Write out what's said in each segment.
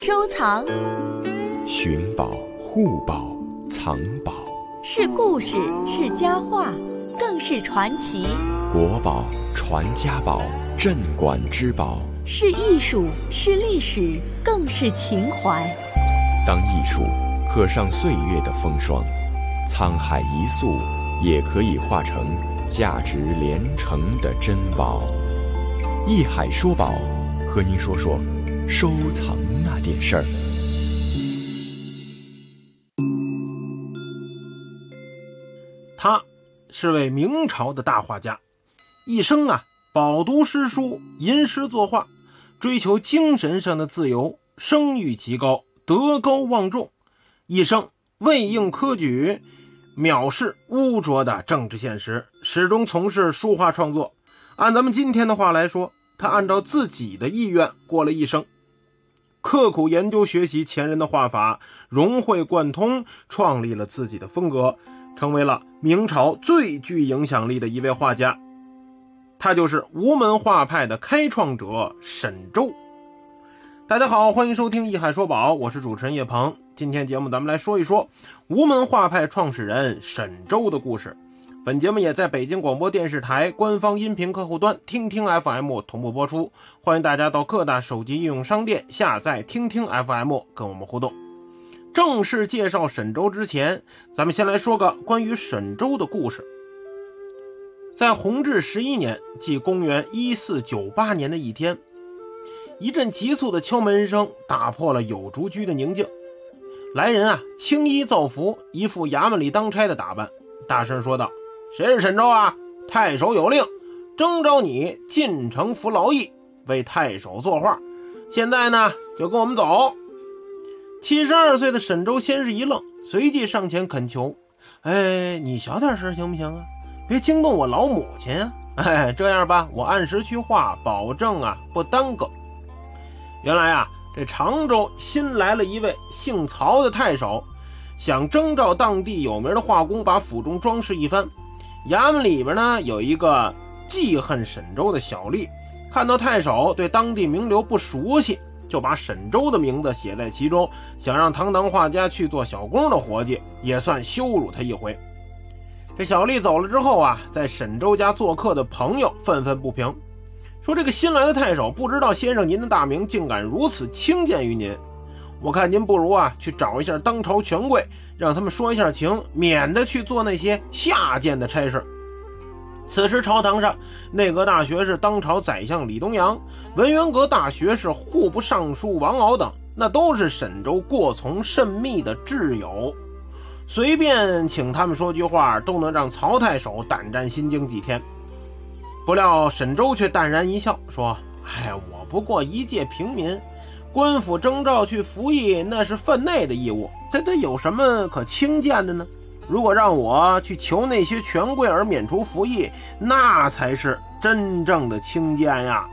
收藏、 寻宝、护宝、藏宝， 是故事，是佳话，更是传奇。 国宝、传家宝、镇馆之宝， 是艺术，是历史，更是情怀。 当艺术刻上岁月的风霜，沧海一粟也可以化成价值连城的珍宝。艺海说宝，和您说说收藏那点事儿。 他是位明朝的大画家，一生饱读诗书，吟诗作画，追求精神上的自由，声誉极高，德高望重，一生未应科举，藐视污浊的政治现实，始终从事书画创作。按咱们今天的话来说，他按照自己的意愿过了一生，刻苦研究学习前人的画法，融会贯通，创立了自己的风格，成为了明朝最具影响力的一位画家。他就是吴门画派的开创者沈周。大家好，欢迎收听艺海说宝，我是主持人叶鹏。今天节目咱们来说一说吴门画派创始人沈周的故事。本节目也在北京广播电视台官方音频客户端听听 FM 同步播出，欢迎大家到各大手机应用商店下载听听 FM 跟我们互动。正式介绍沈周之前，咱们先来说个关于沈周的故事。在弘治11年，即公元1498年的一天，一阵急促的敲门声打破了有竹居的宁静。来人青衣造服，一副衙门里当差的打扮，大声说道：谁是沈周啊？太守有令，征召你进城服劳役，为太守作画，现在呢就跟我们走。72岁的沈周先是一愣，随即上前恳求：你小点声行不行啊？别惊动我老母亲啊！这样吧，我按时去画，保证不耽搁。原来这常州新来了一位姓曹的太守，想征召当地有名的画工，把府中装饰一番。衙门里边呢有一个记恨沈周的小吏，看到太守对当地名流不熟悉，就把沈周的名字写在其中，想让堂堂画家去做小工的活计，也算羞辱他一回。这小吏走了之后在沈周家做客的朋友愤愤不平，说这个新来的太守不知道先生您的大名，竟敢如此轻贱于您。我看您不如去找一下当朝权贵，让他们说一下情，免得去做那些下贱的差事。此时朝堂上，内阁大学士当朝宰相李东阳，文渊阁大学士户部尚书王敖等，那都是沈周过从甚密的挚友，随便请他们说句话，都能让曹太守胆战心惊几天。不料沈周却淡然一笑，说：我不过一介平民，官府征召去服役，那是分内的义务，他有什么可轻贱的呢？如果让我去求那些权贵而免除服役，那才是真正的轻贱呀。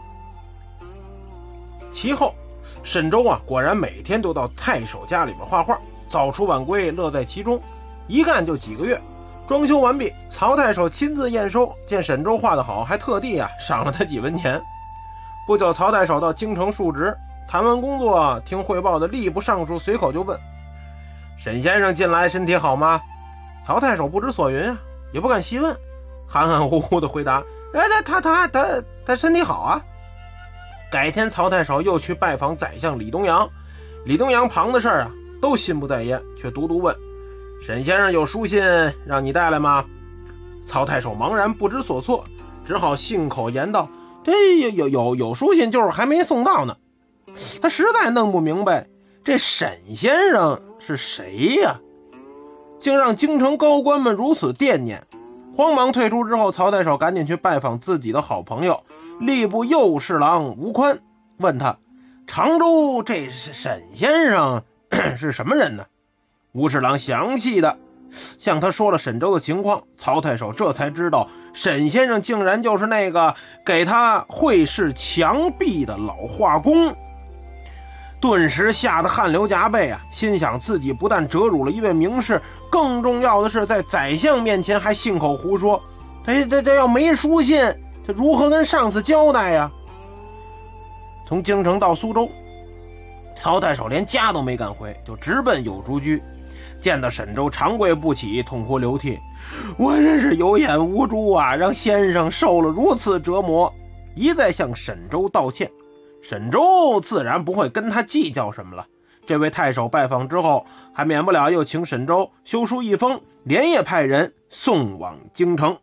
其后沈周果然每天都到太守家里面画画，早出晚归，乐在其中，一干就几个月。装修完毕，曹太守亲自验收，见沈周画得好，还特地赏了他几文钱。不久，曹太守到京城述职，谈完工作，听汇报的吏部尚书随口就问：沈先生近来身体好吗？曹太守不知所云也不敢细问，含含糊糊的回答：他身体好啊。改天曹太守又去拜访宰相李东阳，李东阳旁的事儿都心不在焉，却独独问：沈先生有书信让你带来吗？曹太守茫然不知所措，只好信口言道：这有书信，就是还没送到呢。他实在弄不明白这沈先生是谁呀，竟让京城高官们如此惦念。慌忙退出之后，曹太守赶紧去拜访自己的好朋友吏部右侍郎吴宽，问他：常州这沈先生是什么人呢？吴侍郎详细的向他说了沈周的情况，曹太守这才知道沈先生竟然就是那个给他绘制墙壁的老画工，顿时吓得汗流浃背心想自己不但折辱了一位名士，更重要的是在宰相面前还信口胡说，这要没书信，这如何跟上司交代呀？从京城到苏州， 曹太守连家都没敢回，就直奔有竹居。见到沈周长跪不起，痛哭流涕：“我真是有眼无珠啊，让先生受了如此折磨。”一再向沈周道歉。沈周自然不会跟他计较什么了。这位太守拜访之后，还免不了又请沈周修书一封，连夜派人送往京城。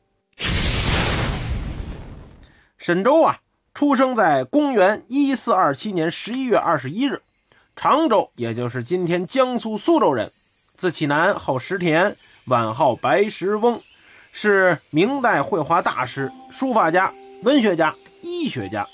沈周啊，出生在公元1427年11月21日，常州，也就是今天江苏苏州人。字启南，号石田，晚号白石翁，是明代绘画大师、书法家、文学家、医学家。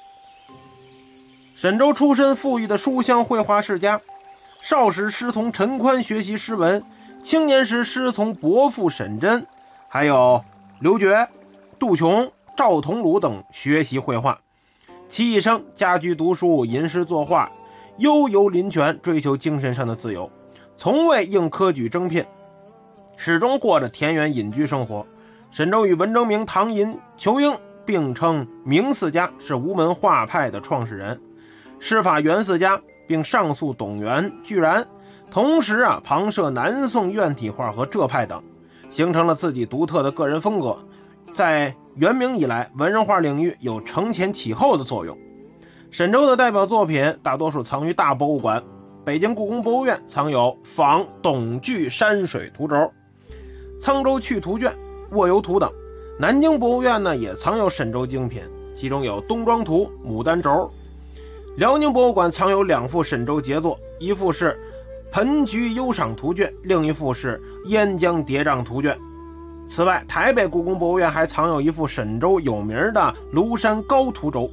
沈周出身富裕的书香绘画世家，少时师从陈宽学习诗文，青年时师从伯父沈真，还有刘觉、杜琼、赵同儒等学习绘画。其一生家居读书，吟诗作画，悠游林泉，追求精神上的自由，从未应科举征聘，始终过着田园隐居生活。沈周与文征明、唐寅、仇英并称明四家，是吴门画派的创始人，师法元四家，并上溯董源、巨然，同时旁涉南宋院体画和浙派等，形成了自己独特的个人风格。在元明以来，文人画领域有承前启后的作用。沈周的代表作品大多数藏于大博物馆，北京故宫博物院藏有仿董巨山水图轴、沧州趣图卷、卧游图等，南京博物院呢也藏有沈周精品，其中有东庄图、牡丹轴。辽宁博物馆藏有2幅沈周杰作，一幅是盆菊忧赏图卷，另一幅是燕江叠嶂图卷。此外，台北故宫博物院还藏有一幅沈周有名的庐山高图轴。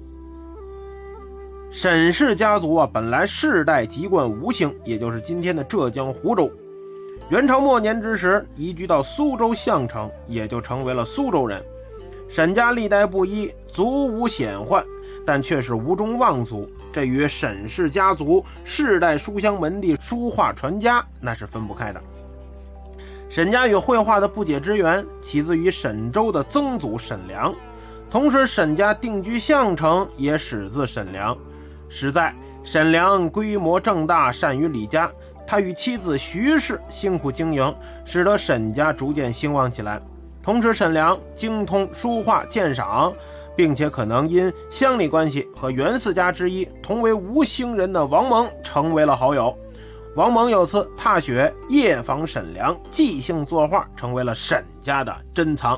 沈氏家族本来世代籍贯吴姓，也就是今天的浙江湖州。元朝末年之时，移居到苏州相城，也就成为了苏州人。沈家历代不一，族无显宦，但却是吴中望族，这与沈氏家族世代书香门第、书画传家那是分不开的。沈家与绘画的不解之缘起自于沈周的曾祖沈良，同时沈家定居项城也始自沈良。实在沈良规模正大，善于理家，他与妻子徐氏辛苦经营，使得沈家逐渐兴旺起来。同时沈良精通书画鉴赏，并且可能因乡里关系和袁四家之一同为吴兴人的王蒙成为了好友。王蒙有次踏雪夜访沈良，即兴作画，成为了沈家的珍藏。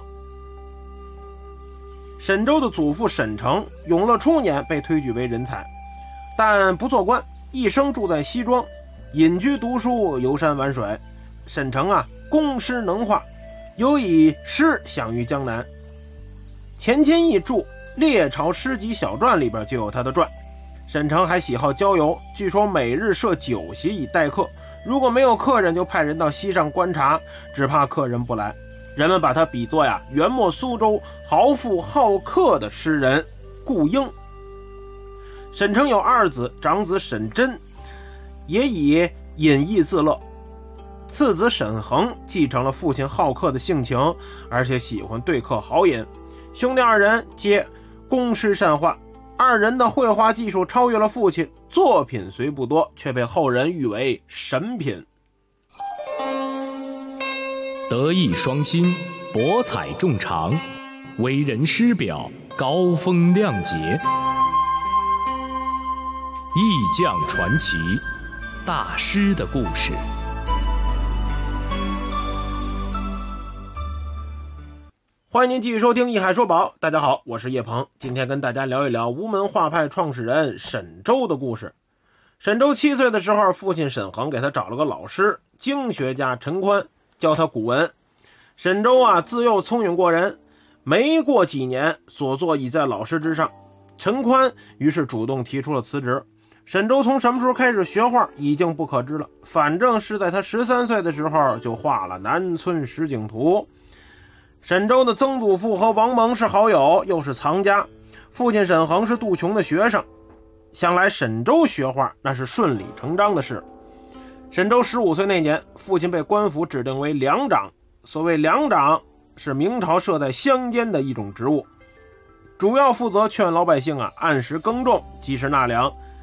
沈周的祖父沈成永乐初年被推举为人才，但不做官，一生住在西庄，隐居读书，游山玩水。沈成工诗能画，尤以诗享誉江南。钱谦益著《列朝诗集小传》里边就有他的传。沈成还喜好郊游，据说每日设酒席以待客，如果没有客人就派人到溪上观察，只怕客人不来。人们把他比作元末苏州豪富好客的诗人顾英。沈成有2子，长子沈真也以隐逸自乐，次子沈恒继承了父亲好客的性情，而且喜欢对客豪饮。兄弟2人皆工诗善画，2人的绘画技术超越了父亲，作品虽不多，却被后人誉为神品。 德艺双馨，博采众长，为人师表，高风亮节。艺匠传奇，大师的故事。 欢迎您继续收听《艺海说宝》，大家好，我是叶鹏，今天跟大家聊一聊吴门画派创始人沈周的故事。沈周7岁的时候，父亲沈恒给他找了个老师，经学家陈宽，教他古文。沈周自幼聪颖过人，没过几年，所作已在老师之上。陈宽于是主动提出了辞职。沈周从什么时候开始学画已经不可知了，反正是在他13岁的时候就画了《南村实景图》。沈周的曾祖父和王蒙是好友，又是藏家，父亲沈恒是杜琼的学生，想来沈周学画那是顺理成章的事。沈周15岁那年，父亲被官府指定为粮长。所谓粮长是明朝设在乡间的一种职务，主要负责劝老百姓按时耕种，及时纳粮。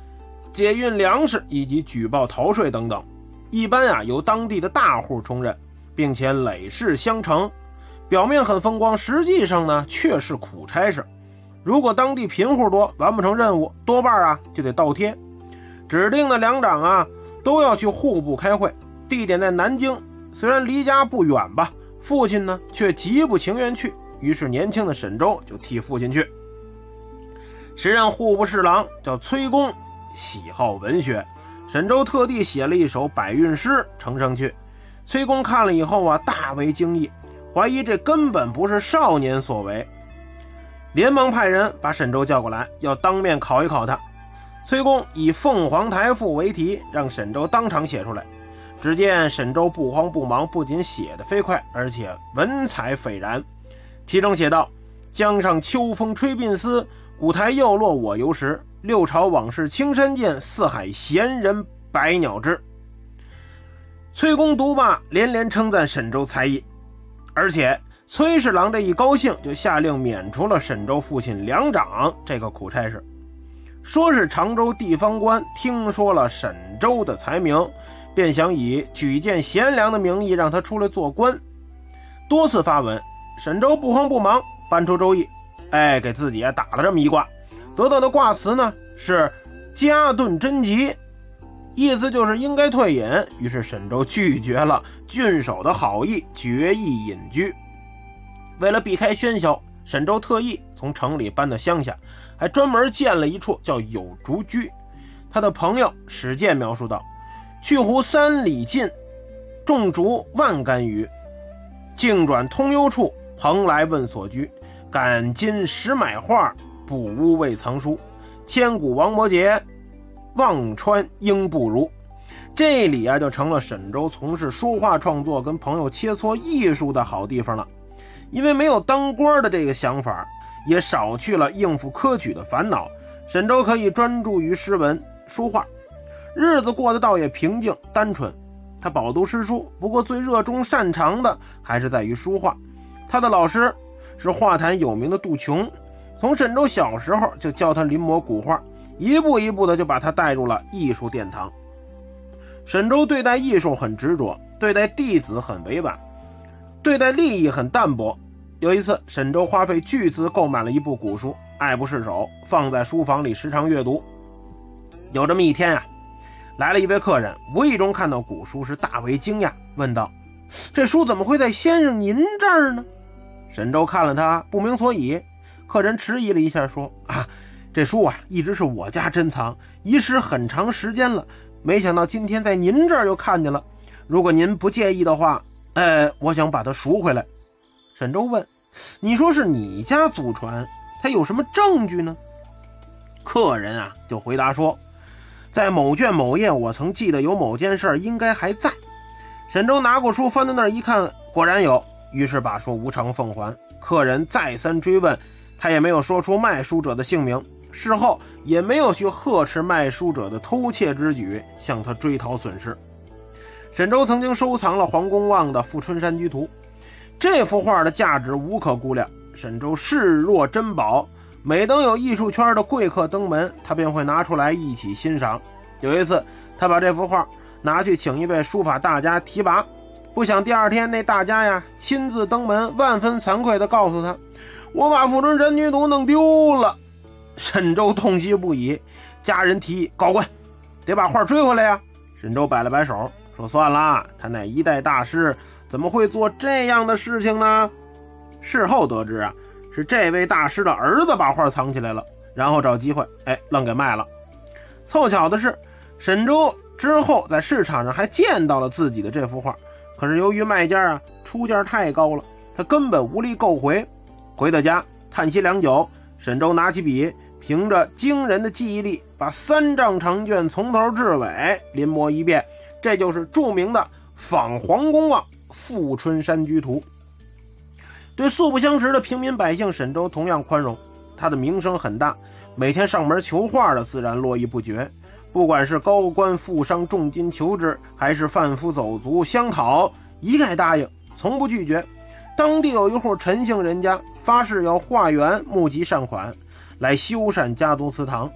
解运粮食以及举报逃税等等，一般由当地的大户充任，并且累世相承。表面很风光，实际上呢却是苦差事。如果当地贫户多，完不成任务，多半就得倒贴。指定的粮长都要去户部开会，地点在南京，虽然离家不远吧，父亲呢却极不情愿去，于是年轻的沈周就替父亲去。时任户部侍郎叫崔公，喜好文学，沈周特地写了一首百韵诗呈上去。崔公看了以后大为惊异，怀疑这根本不是少年所为，连忙派人把沈周叫过来，要当面考一考他。崔公以凤凰台赋为题，让沈周当场写出来。只见沈周不慌不忙，不仅写得飞快，而且文采斐然。题中写道：江上秋风吹鬓丝，古台又落我游时。六朝往事青山见，四海闲人百鸟知。崔公读罢，连连称赞沈周才艺，而且崔侍郎这一高兴，就下令免除了沈周父亲粮长这个苦差事。说是常州地方官听说了沈周的才名，便想以举荐贤良的名义让他出来做官。多次发文，沈周不慌不忙，搬出周易，给自己打了这么一卦。得到的卦辞呢是加顿贞吉，意思就是应该退隐。于是沈周拒绝了郡守的好意，决意隐居。为了避开喧嚣，沈周特意从城里搬到乡下，还专门建了一处叫有竹居。他的朋友史建描述道：去湖3里近，种竹万竿余，径转通幽处，蓬来问所居。赶今10买画，补屋未藏书。千古王摩诘，忘川应不如。这里就成了沈周从事书画创作跟朋友切磋艺术的好地方了。因为没有当官的这个想法，也少去了应付科举的烦恼，沈周可以专注于诗文书画，日子过得倒也平静单纯。他饱读诗书，不过最热衷擅长的还是在于书画。他的老师是画坛有名的杜琼，从沈周小时候就教他临摹古画，一步一步的就把他带入了艺术殿堂。沈周对待艺术很执着，对待弟子很委婉，对待利益很淡薄。有一次，沈周花费巨资购买了一部古书，爱不释手，放在书房里时常阅读。有这么一天来了一位客人，无意中看到古书时大为惊讶，问道：这书怎么会在先生您这儿呢？沈周看了他，不明所以。客人迟疑了一下说：这书一直是我家珍藏，遗失很长时间了，没想到今天在您这儿又看见了。如果您不介意的话，我想把它赎回来。沈周问：你说是你家祖传，他有什么证据呢？客人就回答说：在某卷某页，我曾记得有某件事应该还在。沈周拿过书翻到那儿一看，果然有，于是把书无偿奉还。客人再三追问，他也没有说出卖书者的姓名，事后也没有去呵斥卖书者的偷窃之举，向他追讨损失。沈周曾经收藏了黄公望的《富春山居图》，这幅画的价值无可估量，沈周视若珍宝。每当有艺术圈的贵客登门，他便会拿出来一起欣赏。有一次，他把这幅画拿去请一位书法大家提拔，不想第二天那大家亲自登门，万分惭愧地告诉他：我把《富春山居图》弄丢了。沈周痛惜不已，家人提议告官，得把画追回来呀。沈周摆了摆手说：算了，他乃一代大师，怎么会做这样的事情呢？事后得知是这位大师的儿子把画藏起来了，然后找机会愣给卖了。凑巧的是，沈周之后在市场上还见到了自己的这幅画，可是由于卖家出价太高了，他根本无力购回。回到家叹息良久，沈周拿起笔，凭着惊人的记忆力，把3丈长卷从头至尾临摹一遍，这就是著名的仿黄公望《富春山居图》。对素不相识的平民百姓，沈周同样宽容。他的名声很大，每天上门求画的自然络绎不绝。不管是高官富商重金求之，还是贩夫走卒相讨，一概答应，从不拒绝。当地有一户陈姓人家发誓要化缘募集善款，来修缮家族祠堂。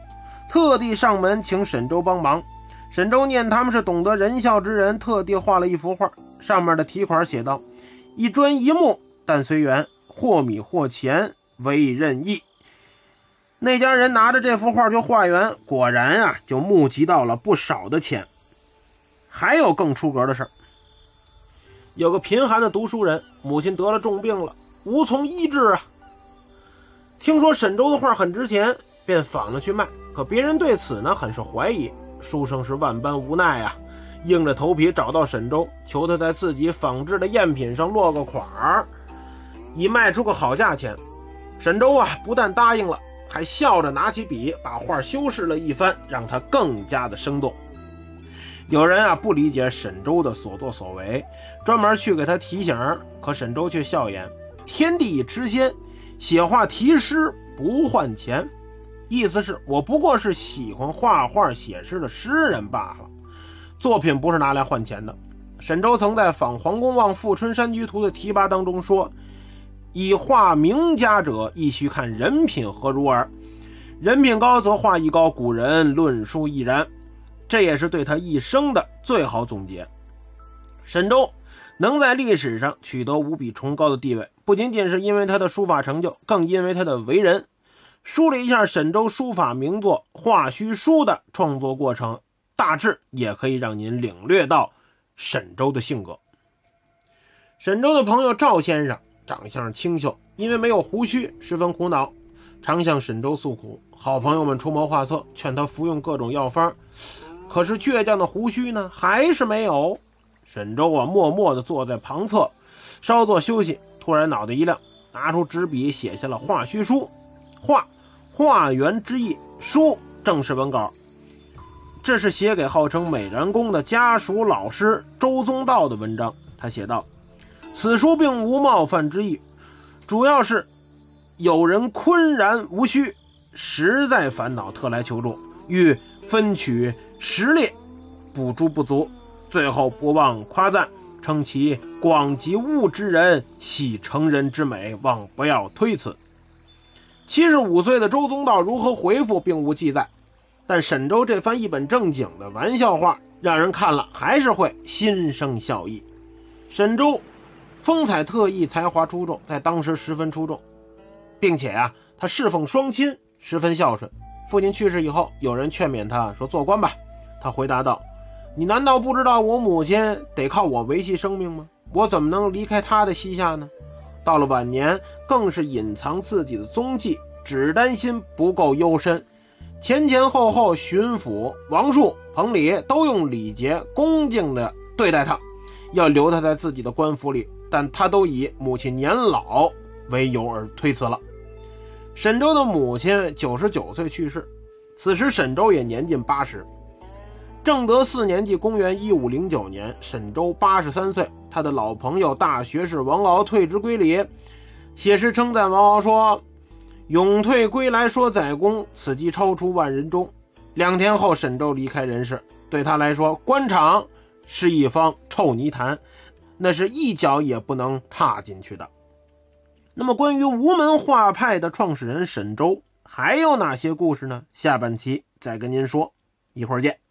特地上门请沈周帮忙。沈周念他们是懂得仁孝之人，特地画了一幅画，上面的题款写道：一砖一木但随缘，或米或钱为任意。那家人拿着这幅画去化缘，果然啊就募集到了不少的钱。还有更出格的事儿，有个贫寒的读书人，母亲得了重病了，无从医治啊。听说沈周的画很值钱，便仿了去卖，可别人对此呢很是怀疑。书生是万般无奈啊，硬着头皮找到沈周，求他在自己仿制的赝品上落个款儿，以卖出个好价钱。沈周啊不但答应了，还笑着拿起笔把画修饰了一番，让它更加的生动。有人啊不理解沈周的所作所为，专门去给他提醒，可沈周却笑言：天地已吃鲜，写画题诗不换钱。意思是我不过是喜欢画画写诗的诗人罢了，作品不是拿来换钱的。沈周曾在《访黄公望富春山居图》的题跋当中说：以画名家者，亦须看人品何如耳。人品高则画艺高，古人论述亦然。这也是对他一生的最好总结。沈周能在历史上取得无比崇高的地位，不仅仅是因为他的书法成就，更因为他的为人。梳理一下沈周书法名作《画须书》的创作过程，大致也可以让您领略到沈周的性格。沈周的朋友赵先生长相清秀，因为没有胡须十分苦恼，常向沈周诉苦。好朋友们出谋划策，劝他服用各种药方，可是倔强的胡须呢还是没有。沈周啊默默地坐在旁侧稍作休息，突然脑袋一亮，拿出纸笔写下了《画须书》。画园之意，书正式文稿。这是写给号称美髯公的家属老师周宗道的文章。他写道：此书并无冒犯之意，主要是有人昆然无须，实在烦恼，特来求助，欲分取实列，补诸不足。最后不忘夸赞，称其广及物之人，系成人之美，望不要推辞。75岁的周宗道如何回复并无记载，但沈周这番一本正经的玩笑话，让人看了还是会心生笑意。沈周风采特异，才华出众，在当时十分出众，并且啊，他侍奉双亲，十分孝顺。父亲去世以后，有人劝勉他说：做官吧。他回答道：你难道不知道我母亲得靠我维系生命吗？我怎么能离开她的膝下呢？到了晚年，更是隐藏自己的踪迹，只担心不够幽深。前前后后，巡抚、王树、彭礼都用礼节恭敬地对待他，要留他在自己的官府里，但他都以母亲年老为由而推辞了。沈周的母亲99岁去世，此时沈周也年近80。正德4年即公元1509年，沈周83岁。他的老朋友大学士王敖退职归里，写诗称赞王敖说：永退归来说载公，此即超出万人中。2天后，沈周离开人世。对他来说，官场是一方臭泥潭，那是一脚也不能踏进去的。那么关于吴门画派的创始人沈周还有哪些故事呢？下半期再跟您说，一会儿见。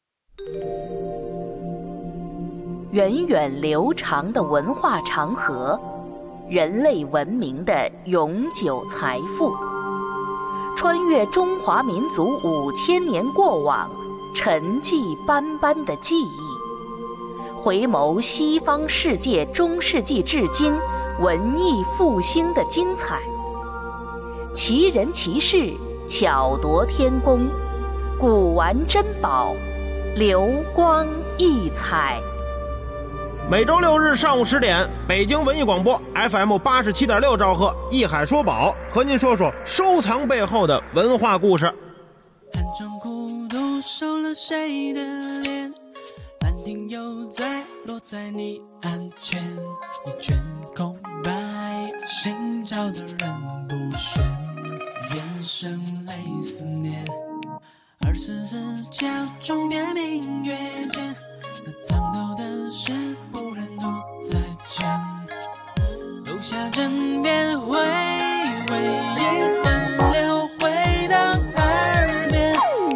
源远流长的文化长河，人类文明的永久财富，穿越中华民族5000年过往，沉寂斑斑的记忆，回眸西方世界中世纪至今文艺复兴的精彩，奇人奇事，巧夺天工，古玩珍宝，流光溢彩。 每周6日上午10点，北京文艺广播 FM 87.6兆赫，艺海说宝和您说说收藏背后的文化故事。 寒窗苦读收了谁的脸？兰亭又在落在你案前，一卷空白，心照的人不喧，眼神泪思念。24时假装别明月间，那藏头的事不忍独再见。楼下枕边回味，夜奔流回到耳边，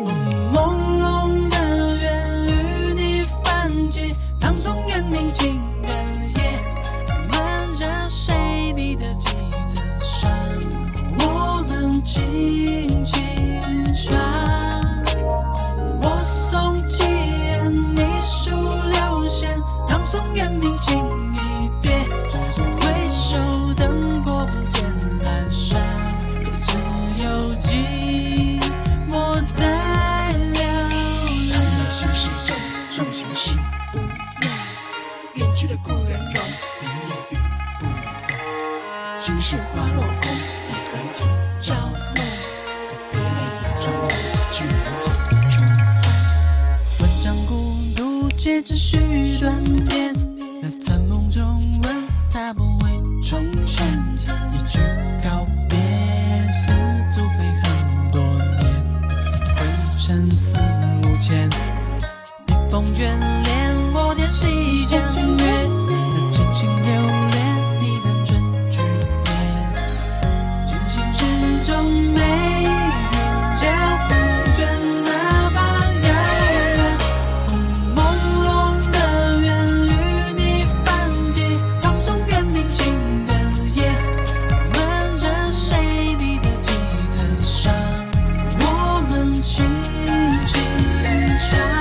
心事重，重心心无恙。远去的故人容，明夜雨不动。情是花落空，一颗子朝梦。别泪眼中流，去人间重逢。文章孤独，借着续短篇。那在梦中问他不会重现，一句告别，似足飞很多年，灰尘四五千。笔锋眷恋，我点细江月，那真心留恋，你单纯去念，真心之中没人家不倦，哪怕遥远。朦胧的缘与你泛起，朗诵远明清的夜，漫着谁你的几层纱，我们轻轻唱。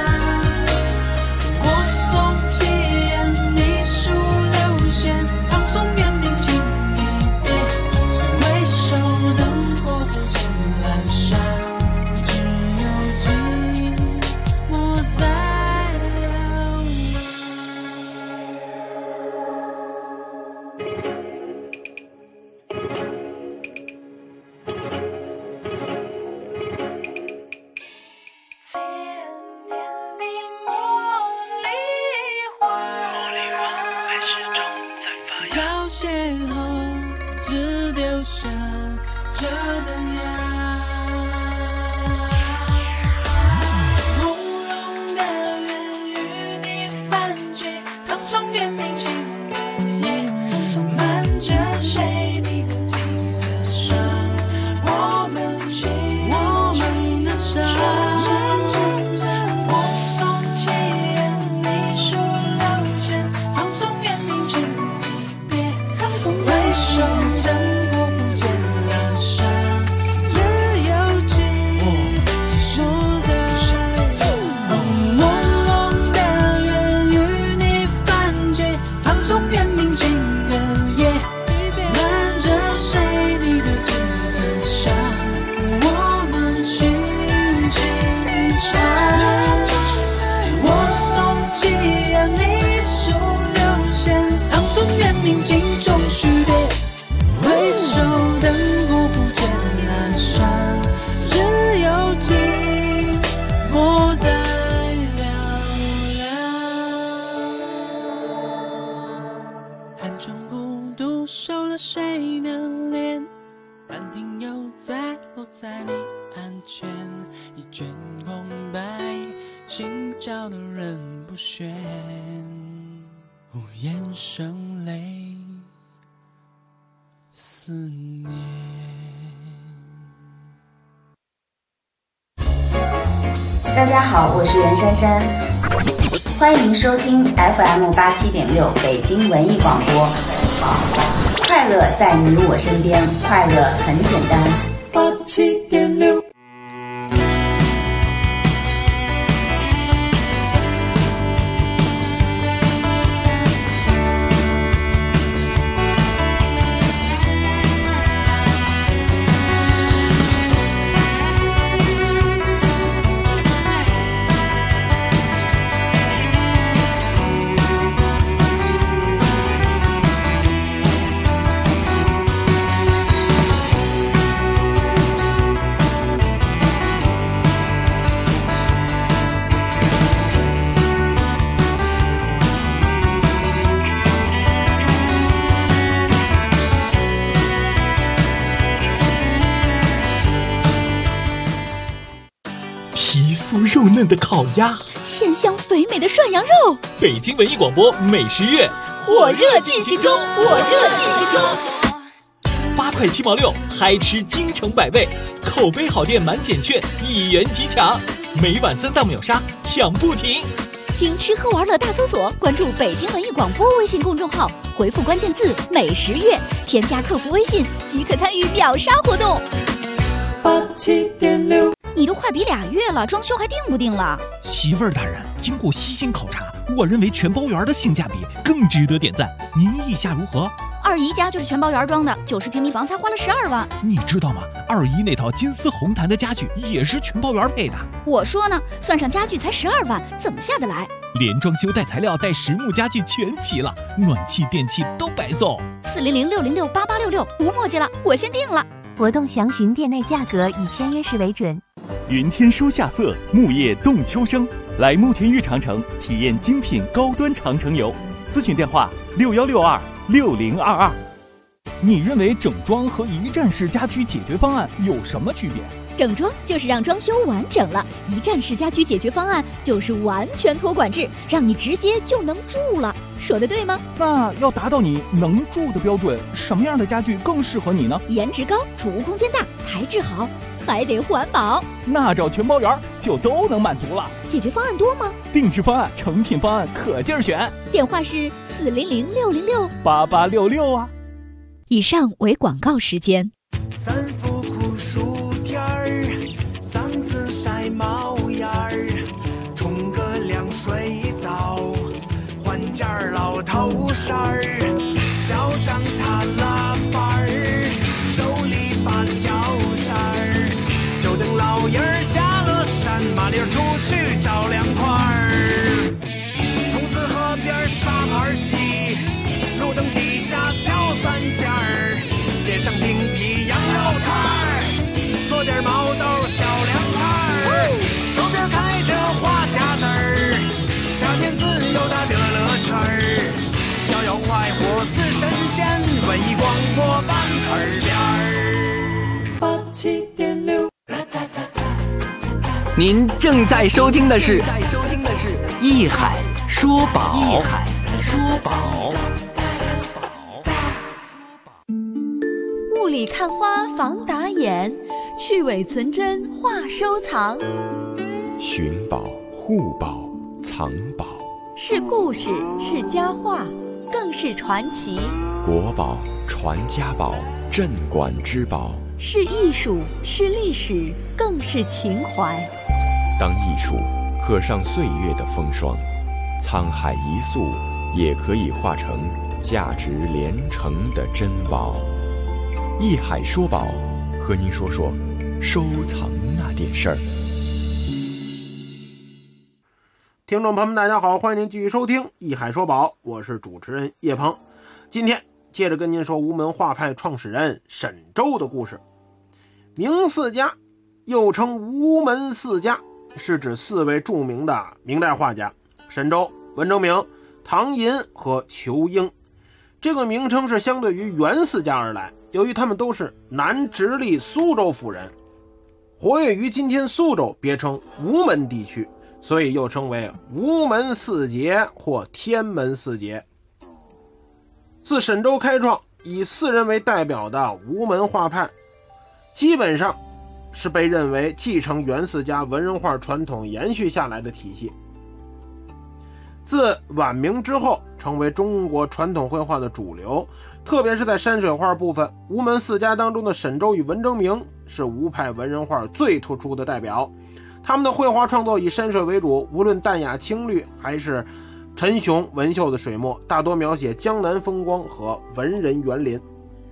凋谢后，只留下这灯芽。朦胧的缘与你泛起，唐宋元明清的夜，漫着谁你的几层纱，我们的伤。我送起烟，你数流线，唐宋元明清。回首灯火不见阑珊，自由记接受的朦胧的缘与你泛起，唐宋元明清的夜，漫着谁你的几层纱，我们轻轻唱。我送起烟，你数流线，唐宋元明清中续别，回首灯火不见阑珊，只有寂寞在嘹亮。寒窗孤独，收了谁的脸？兰亭又再落在你案前，一卷空白，心照的人不选，无言声泪思念。 大家好，我是袁姗姗，欢迎收听 FM87.6 北京文艺广播。快乐在你我身边，快乐很简单。 87.6 肉嫩的烤鸭， 鲜香肥美的涮羊肉。 北京文艺广播美食月火热进行中，火热进行中。 8块7毛6，嗨吃京城百味，口碑好店满减券1元即抢，每晚3档秒杀，抢不停。 听吃喝玩乐大搜索，关注北京文艺广播微信公众号，回复关键字美食月，添加客服微信即可参与秒杀活动。 87.6， 你都快比2月了，装修还定不定了？ 媳妇儿大人，经过悉心考察，我认为全包园的性价比更值得点赞，您意下如何？ 二姨家就是全包园装的，90平米房才花了12万。 你知道吗？二姨那套金丝红檀的家具也是全包园配的。 我说呢，算上家具才12万，怎么下得来？ 连装修带材料带实木家具全齐了，暖气电器都白送。 400-606-8866，无墨迹了，我先定了。 活动详询店内价格，以签约时为准。 云天书夏色，木叶动秋生。来慕田峪长城体验精品高端长城游，咨询电话61626022。你认为整装和一站式家居解决方案有什么区别？ 整装就是让装修完整了，一站式家居解决方案就是完全托管制，让你直接就能住了。说的对吗？ 那要达到你能住的标准，什么样的家具更适合你呢？ 颜值高，储物空间大，材质好，还得环保。 那找全包园就都能满足了。 解决方案多吗？ 定制方案、成品方案可劲儿选。 电话是 400-606-8866啊。 以上为广告时间。 三伏酷暑天儿，嗓子晒冒烟儿，冲个凉水澡，换件老头衫儿，脚上踏拉板儿，手里把脚扇儿，就等老爷儿下了山，麻溜出去找凉快儿。筒子河边沙盘棋，路灯底下敲三尖儿，点上冰皮羊肉串儿，做点毛豆小凉菜儿，手边开着花匣子儿，夏天自由的乐乐圈儿，逍遥快活似神仙，文艺广播伴耳边儿。87.6。 您正在收听的是艺海说宝。艺海说宝。 雾里看花防打眼，去伪存真话收藏。 寻宝、护宝、藏宝， 是故事，是佳话，更是传奇。 国宝、传家宝、镇馆之宝， 是艺术，是历史，更是情怀。 当艺术刻上岁月的风霜，沧海一粟也可以化成价值连城的珍宝。艺海说宝，和您说说收藏那点事儿。 听众朋友们大家好，欢迎您继续收听艺海说宝，我是主持人叶鹏。今天接着跟您说吴门画派创始人沈周的故事。明四家又称吴门四家，是指4位著名的明代画家沈周、文征明、唐寅和仇英。这个名称是相对于袁四家而来，由于他们都是南直隶苏州府人，活跃于今天苏州，别称吴门地区，所以又称为吴门四杰或天门四杰。自沈周开创，以4人为代表的吴门画派基本上是被认为继承袁四家文人画传统延续下来的体系。自晚明之后，成为中国传统绘画的主流，特别是在山水画部分，吴门四家当中的沈周与文征明是吴派文人画最突出的代表。他们的绘画创作以山水为主，无论淡雅青绿还是沉雄文秀的水墨，大多描写江南风光和文人园林。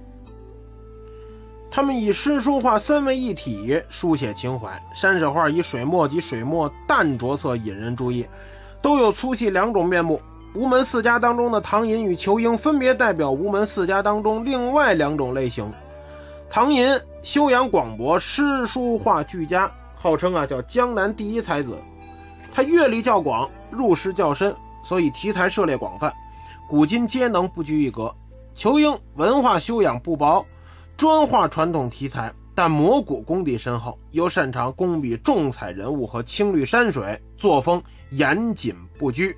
他们以诗书画3位一体书写情怀，山水画以水墨及水墨淡着色引人注意，都有粗细2种面目。吴门四家当中的唐寅与仇英分别代表吴门四家当中另外2种类型。唐寅修养广博，诗书画俱佳，号称叫江南第一才子。他阅历较广，入世较深，所以题材涉猎广泛，古今皆能，不拘一格。仇英文化修养不薄，专画传统题材，但摹古功底深厚，又擅长工笔重彩人物和青绿山水，作风严谨不拘。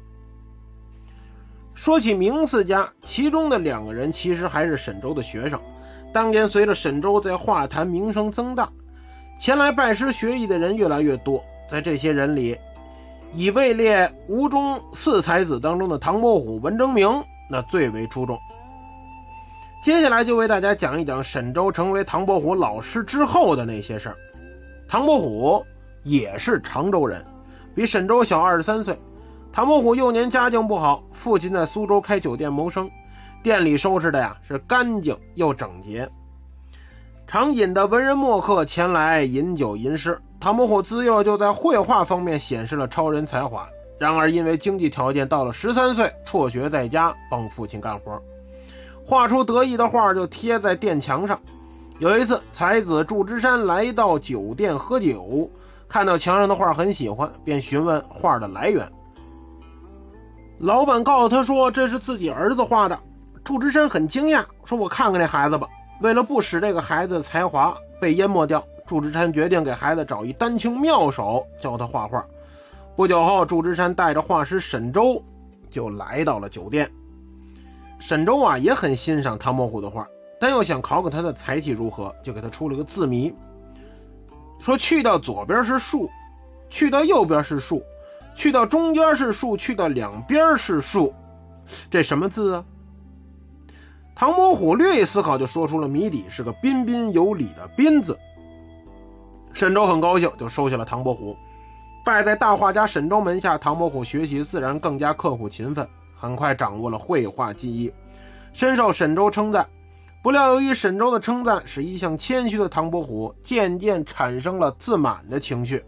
说起明四家，其中的2个人其实还是沈周的学生。当年随着沈周在画坛名声增大，前来拜师学艺的人越来越多。在这些人里，以位列吴中4才子当中的唐伯虎、文征明那最为出众。接下来就为大家讲一讲沈周成为唐伯虎老师之后的那些事儿。唐伯虎也是常州人，比沈周小23岁。唐伯虎幼年家境不好，父亲在苏州开酒店谋生， 店里收拾的呀是干净又整洁。常饮的文人墨客前来饮酒吟诗，唐伯虎自幼就在绘画方面显示了超人才华。然而因为经济条件，到了13岁辍学在家帮父亲干活，画出得意的画就贴在店墙上。有一次才子祝枝山来到酒店喝酒，看到墙上的画很喜欢，便询问画的来源。老板告诉他说这是自己儿子画的。祝枝山很惊讶，说我看看这孩子吧。为了不使这个孩子的才华被淹没掉，祝枝山决定给孩子找一丹青妙手教他画画。不久后，祝枝山带着画师沈周就来到了酒店。沈周啊也很欣赏唐伯虎的画，但又想考考他的才气如何，就给他出了个字谜，说去到左边是树，去到右边是树，去到中间是树，去到两边是树，这什么字啊？唐伯虎略一思考就说出了谜底，是个彬彬有礼的彬字。沈周很高兴，就收下了唐伯虎。拜在大画家沈周门下，唐伯虎学习自然更加刻苦勤奋，很快掌握了绘画技艺，深受沈周称赞。不料由于沈周的称赞，使一向谦虚的唐伯虎渐渐产生了自满的情绪。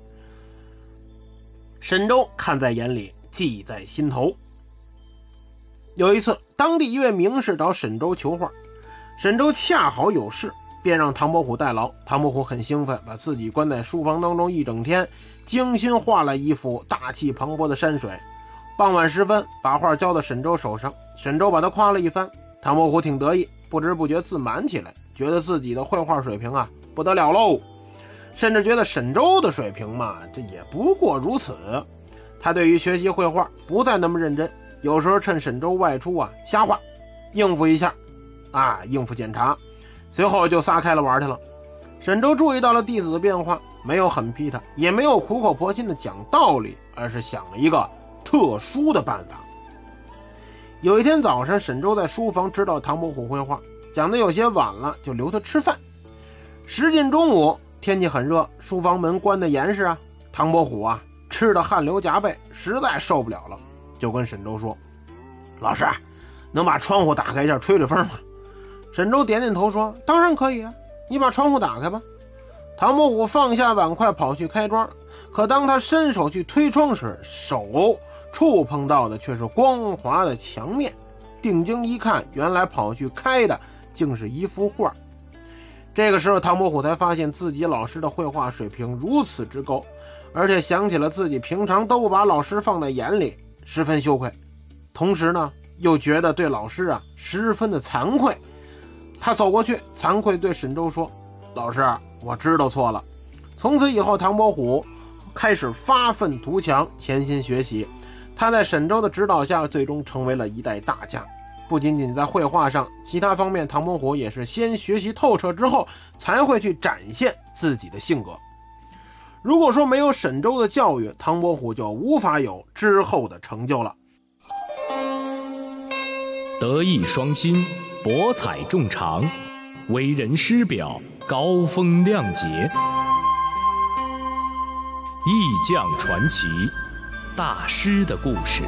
沈周看在眼里，记在心头。有一次，当地一位名士找沈周求画，沈周恰好有事，便让唐伯虎代劳。唐伯虎很兴奋，把自己关在书房当中一整天，精心画了一幅大气磅礴的山水。傍晚时分，把画交到沈周手上，沈周把他夸了一番。唐伯虎挺得意，不知不觉自满起来，觉得自己的绘画水平啊不得了喽，甚至觉得沈周的水平嘛，这也不过如此。他对于学习绘画不再那么认真，有时候趁沈周外出啊瞎画，应付一下应付检查，随后就撒开了玩去了。沈周注意到了弟子的变化，没有狠批他，也没有苦口婆心的讲道理，而是想了一个特殊的办法。有一天早上，沈周在书房指导唐伯虎绘画，讲得有些晚了，就留他吃饭。时近中午，天气很热，书房门关得严实啊。唐伯虎啊吃得汗流浃背，实在受不了了，就跟沈周说：老师，能把窗户打开一下吹吹风吗？沈周点点头说：当然可以啊，你把窗户打开吧。唐伯虎放下碗筷跑去开窗，可当他伸手去推窗时，手触碰到的却是光滑的墙面。定睛一看，原来跑去开的竟是一幅画。这个时候，唐伯虎才发现自己老师的绘画水平如此之高，而且想起了自己平常都不把老师放在眼里，十分羞愧。同时呢，又觉得对老师十分的惭愧。他走过去，惭愧对沈周说：老师，我知道错了。从此以后，唐伯虎开始发愤图强，潜心学习。他在沈周的指导下，最终成为了一代大家。不仅仅在绘画上，其他方面唐伯虎也是先学习透彻之后，才会去展现自己的性格。如果说没有沈周的教育，唐伯虎就无法有之后的成就了。 德艺双馨，博采众长，为人师表，高风亮节，艺匠传奇，大师的故事。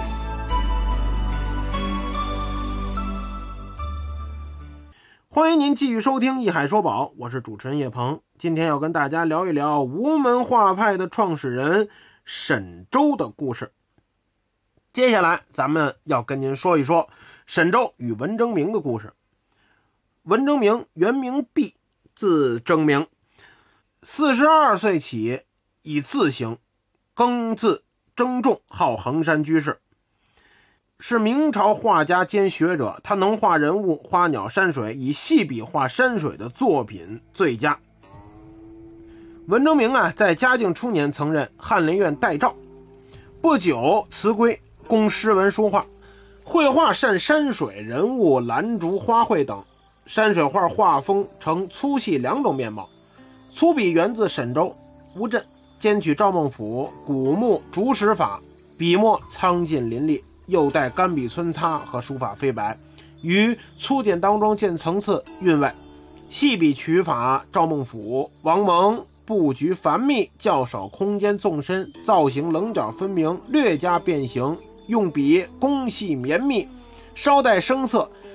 欢迎您继续收听《艺海说宝》，我是主持人叶鹏。今天要跟大家聊一聊吴门画派的创始人沈周的故事。接下来咱们要跟您说一说沈周与文征明的故事。文征明原名毕，字征明，42岁起以字行，更字征仲，号衡山居士，是明朝画家兼学者。他能画人物、花鸟、山水，以细笔画山水的作品最佳。文征明在嘉靖初年曾任翰林院待诏，不久辞归，攻诗文书画。绘画善山水、人物、兰竹、花卉等。山水画画风呈粗细两种面貌，粗笔源自沈周、乌镇，兼取赵孟俯古木竹石法，笔墨苍劲淋漓，又带干笔皴擦和书法飞白，于粗简当中见层次韵味。细笔取法赵孟俯、王蒙，布局繁密，较少空间纵深，造型棱角分明，略加变形，用笔工细绵密，稍带生色，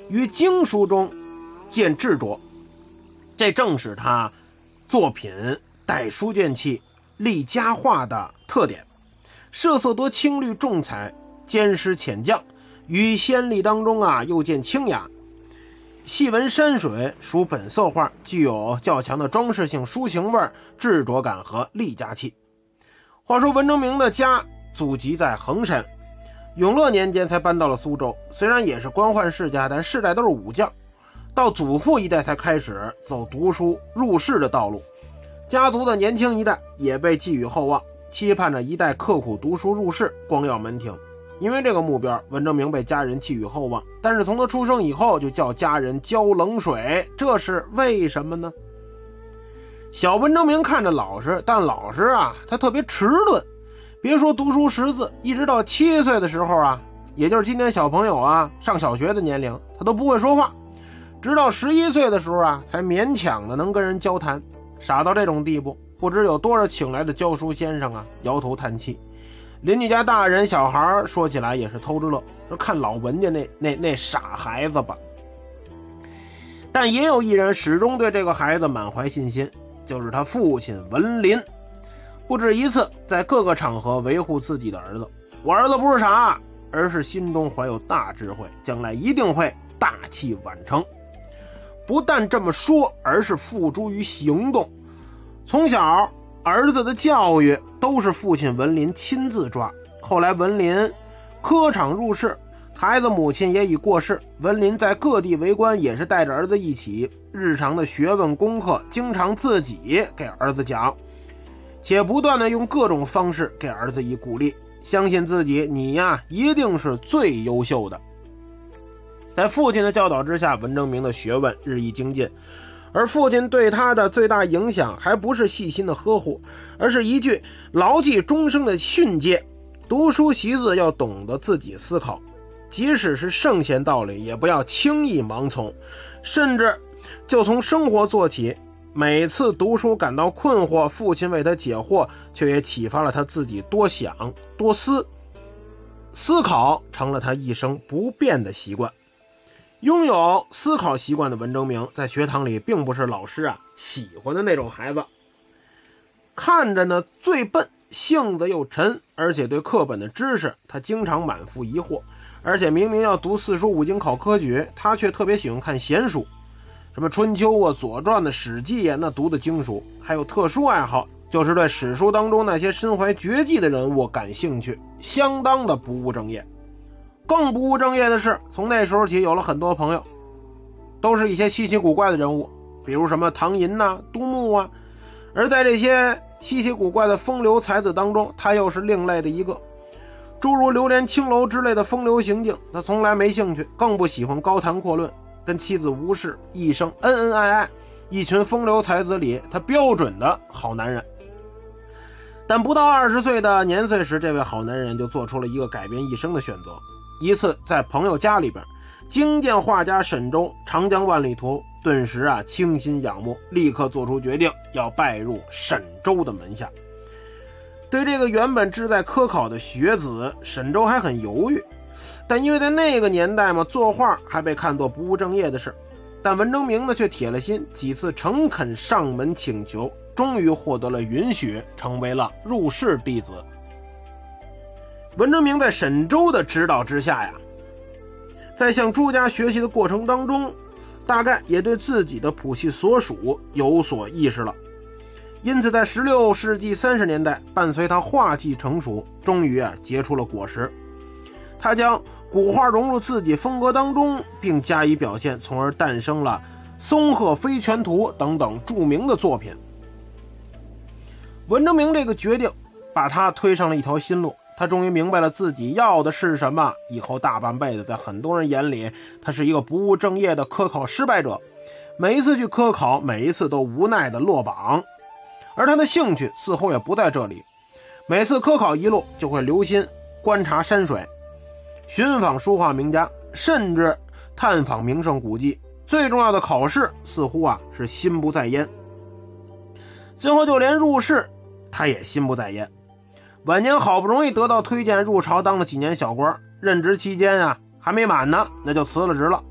于经书中见智拙，这正是他作品带书卷气、立佳话的特点。设色多青绿重彩，兼施浅降，于鲜丽当中又见清雅。细纹山水属本色画，具有较强的装饰性、抒情味、执着感和立家气。话说文征明的家祖籍在衡山，永乐年间才搬到了苏州，虽然也是官宦世家，但世代都是武将，到祖父一代才开始走读书入仕的道路。家族的年轻一代也被寄予厚望，期盼着一代刻苦读书入仕，光耀门庭。因为这个目标，文征明被家人寄予厚望，但是从他出生以后就叫家人浇冷水，这是为什么呢？小文征明看着老实，但老实他特别迟钝，别说读书识字，一直到7岁的时候也就是今天小朋友上小学的年龄，他都不会说话，直到11岁的时候才勉强的能跟人交谈，傻到这种地步，不知有多少请来的教书先生摇头叹气。邻居家大人小孩说起来也是偷着乐，说看老文家那傻孩子吧。但也有一人始终对这个孩子满怀信心，就是他父亲文林。不止一次在各个场合维护自己的儿子，我儿子不是傻，而是心中怀有大智慧，将来一定会大器晚成。不但这么说，而是付诸于行动。从小儿子的教育都是父亲文林亲自抓，后来文林科场入仕，孩子母亲也已过世，文林在各地为官，也是带着儿子一起，日常的学问功课经常自己给儿子讲，且不断的用各种方式给儿子以鼓励，相信自己，你一定是最优秀的。在父亲的教导之下，文征明的学问日益精进，而父亲对他的最大影响还不是细心的呵护，而是一句牢记终生的训诫：读书习字要懂得自己思考，即使是圣贤道理也不要轻易盲从，甚至就从生活做起。每次读书感到困惑，父亲为他解惑，却也启发了他自己多想多思，思考成了他一生不变的习惯。拥有思考习惯的文征明在学堂里并不是老师喜欢的那种孩子，看着呢最笨，性子又沉，而且对课本的知识他经常满腹疑惑，而且明明要读四书五经考科举，他却特别喜欢看闲书，什么春秋左传的史记那读的经书。还有特殊爱好，就是对史书当中那些身怀绝技的人物感兴趣，相当的不务正业。更不务正业的是，从那时候起有了很多朋友，都是一些稀奇古怪的人物，比如什么唐寅杜牧而在这些稀奇古怪的风流才子当中，他又是另类的一个。诸如流连青楼之类的风流行径，他从来没兴趣，更不喜欢高谈阔论，跟妻子无事，一生恩恩爱爱，一群风流才子里他标准的好男人。但不到20岁的年岁时，这位好男人就做出了一个改变一生的选择。一次在朋友家里边，经见画家沈周长江万里图，顿时倾心仰慕，立刻做出决定要拜入沈周的门下。对这个原本志在科考的学子，沈周还很犹豫，但因为在那个年代作画还被看作不务正业的事，但文征明却铁了心，几次诚恳上门请求，终于获得了允许，成为了入仕弟子。文征明在沈周的指导之下在向朱家学习的过程当中，大概也对自己的谱系所属有所意识了。因此在16世纪30年代，伴随他画技成熟，终于结出了果实。他将古画融入自己风格当中，并加以表现，从而诞生了《松鹤飞泉图》等等著名的作品。文征明这个决定把他推上了一条新路，他终于明白了自己要的是什么。以后大半辈子，在很多人眼里，他是一个不务正业的科考失败者，每一次去科考，每一次都无奈的落榜。而他的兴趣似乎也不在这里，每次科考一路就会留心观察山水，寻访书画名家，甚至探访名胜古迹。最重要的考试似乎是心不在焉。最后就连入仕他也心不在焉。晚年好不容易得到推荐入朝当了几年小官，任职期间还没满呢，那就辞了职了。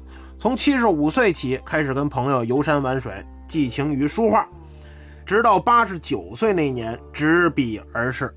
从75岁起开始跟朋友游山玩水，寄情于书画，直到89岁那年执笔而逝。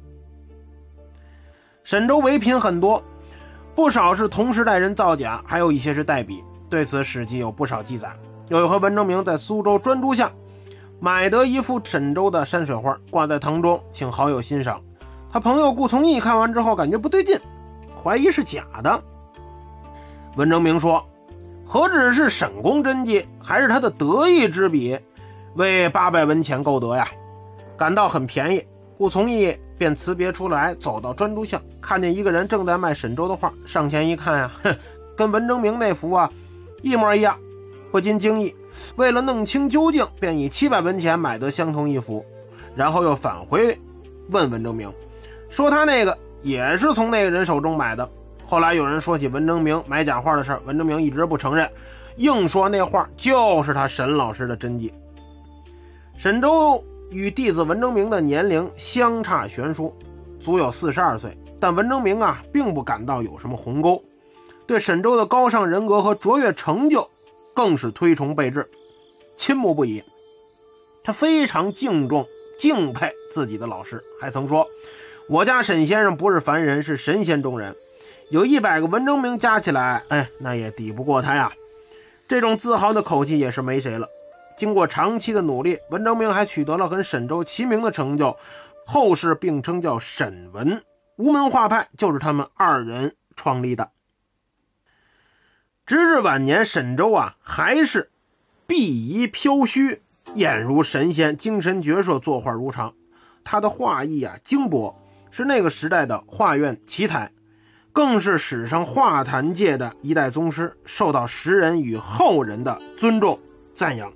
沈周为品很多，不少是同时代人造假，还有一些是代笔，对此史记有不少记载。有一回文征明在苏州专诸巷买得一幅沈周的山水画，挂在堂中请好友欣赏。他朋友顾从义看完之后感觉不对劲，怀疑是假的。文征明说，何止是沈公真迹，还是他的得意之笔，为800文钱购得呀，感到很便宜。顾从义便辞别出来，走到专诸巷，看见一个人正在卖沈周的画，上前一看呀，跟文征明那幅啊一模一样，不禁惊异。为了弄清究竟，便以700文钱买得相同一幅，然后又返回问文征明，说他那个也是从那个人手中买的。后来有人说起文征明买假画的事，文征明一直不承认，硬说那画就是他沈老师的真迹。沈周与弟子文征明的年龄相差悬殊，足有42岁，但文征明啊并不感到有什么鸿沟，对沈周的高尚人格和卓越成就更是推崇备至，倾慕不已。他非常敬重敬佩自己的老师，还曾说，我家沈先生不是凡人，是神仙中人，有100个文征明加起来，那也抵不过他呀。这种自豪的口气也是没谁了。经过长期的努力，文征明还取得了跟沈周齐名的成就，后世并称叫沈文，吴门画派就是他们2人创立的。直至晚年，沈周啊还是碧仪飘虚，眼如神仙，精神矍铄，作画如常。他的画艺啊精博，是那个时代的画院奇才，更是史上画坛界的一代宗师，受到时人与后人的尊重赞扬。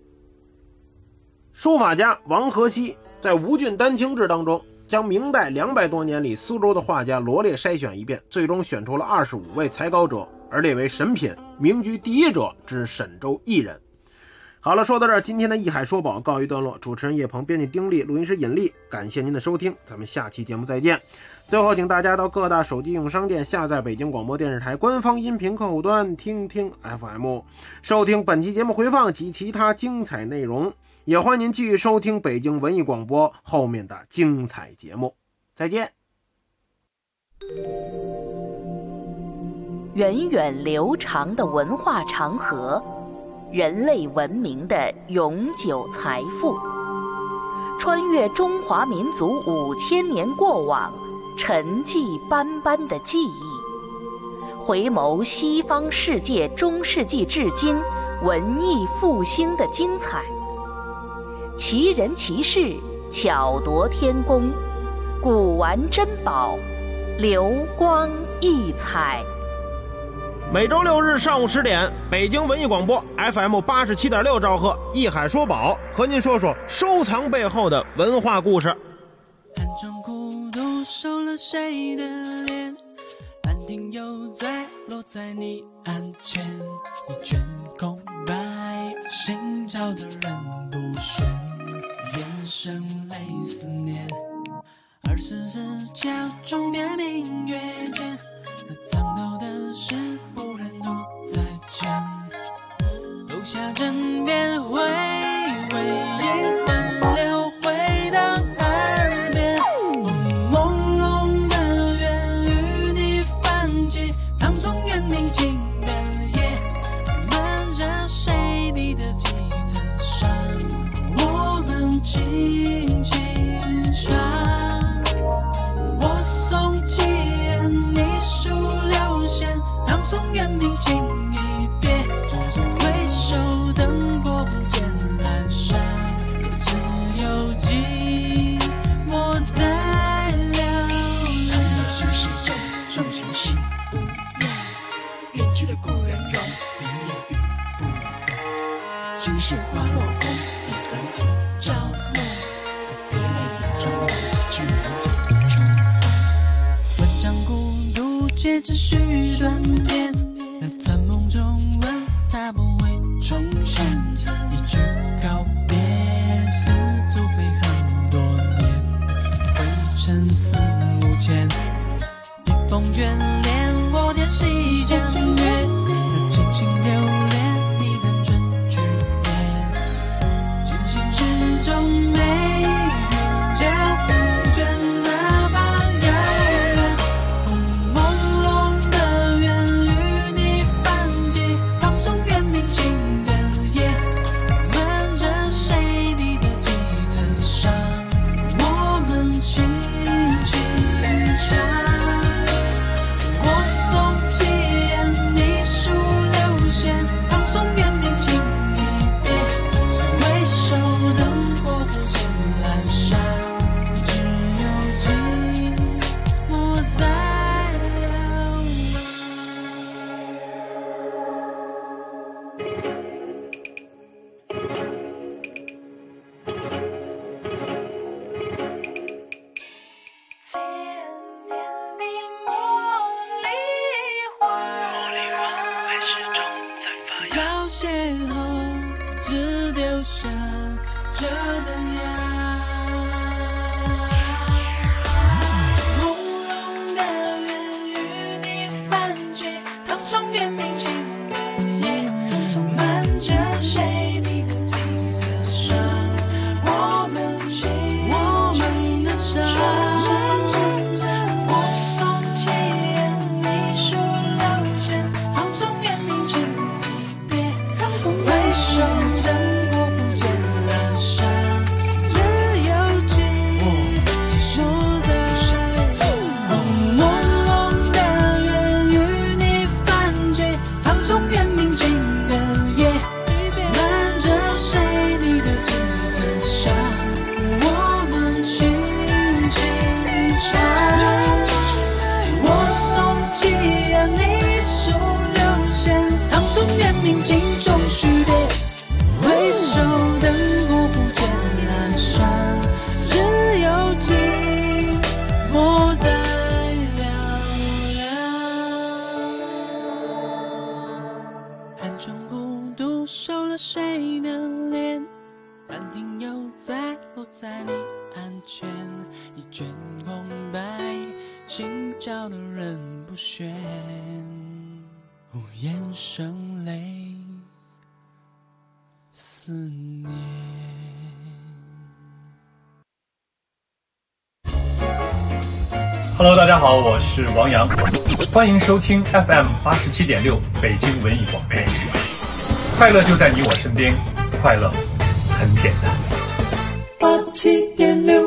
书法家王和熙在《吴郡丹青志》当中，将明代200多年里苏州的画家罗列筛选一遍，最终选出了25位才高者，而列为神品，名居第一者之沈周一人。好了，说到这儿，今天的艺海说宝告一段落。主持人叶鹏，编辑丁力，录音师尹力，感谢您的收听，咱们下期节目再见。最后，请大家到各大手机应用商店下载北京广播电视台官方音频客户端听听 FM， 收听本期节目回放及其他精彩内容。也欢迎您继续收听北京文艺广播后面的精彩节目。再见。 源远流长的文化长河，人类文明的永久财富，穿越中华民族5000年过往，沉寂斑斑的记忆，回眸西方世界中世纪至今文艺复兴的精彩。奇人奇事，巧夺天工，古玩珍宝，流光溢彩。 每周6日上午10点，北京文艺广播 FM 87.6兆赫，艺海说宝，和您说说收藏背后的文化故事。 寒窗孤独收了谁的脸？兰亭又在落在你案前，一卷空白，心照的人不选，眼神泪思念。24时桥中边明月间，那藏头的事不忍独再讲。楼下枕边回味一分流回到耳边，朦胧的缘与你泛起，唐宋元明清的夜，漫着谁你的几层纱，我们轻轻唱。我送七言，你数六弦，唐宋元明清一别，回首灯火不见阑珊，只有寂寞在寥寥。看到心事重重情心不远，远去的故人永明也遇不到，情是花落空，一个人自着梦，可别泪眼中居然最重逢。万丈孤独接着续断点，那在梦中问他不会重现，一句告别似足飞很多年，灰尘四五千，一封眷恋我点西江月，那真心留恋都瘦了谁的脸？兰亭又再落在你案前，一卷空白，心照的人不选，无言声泪思念。 Hello， 大家好，我是王洋，欢迎收听 FM 87.6北京文艺广播。快乐就在你我身边，快乐很简单。 87.6。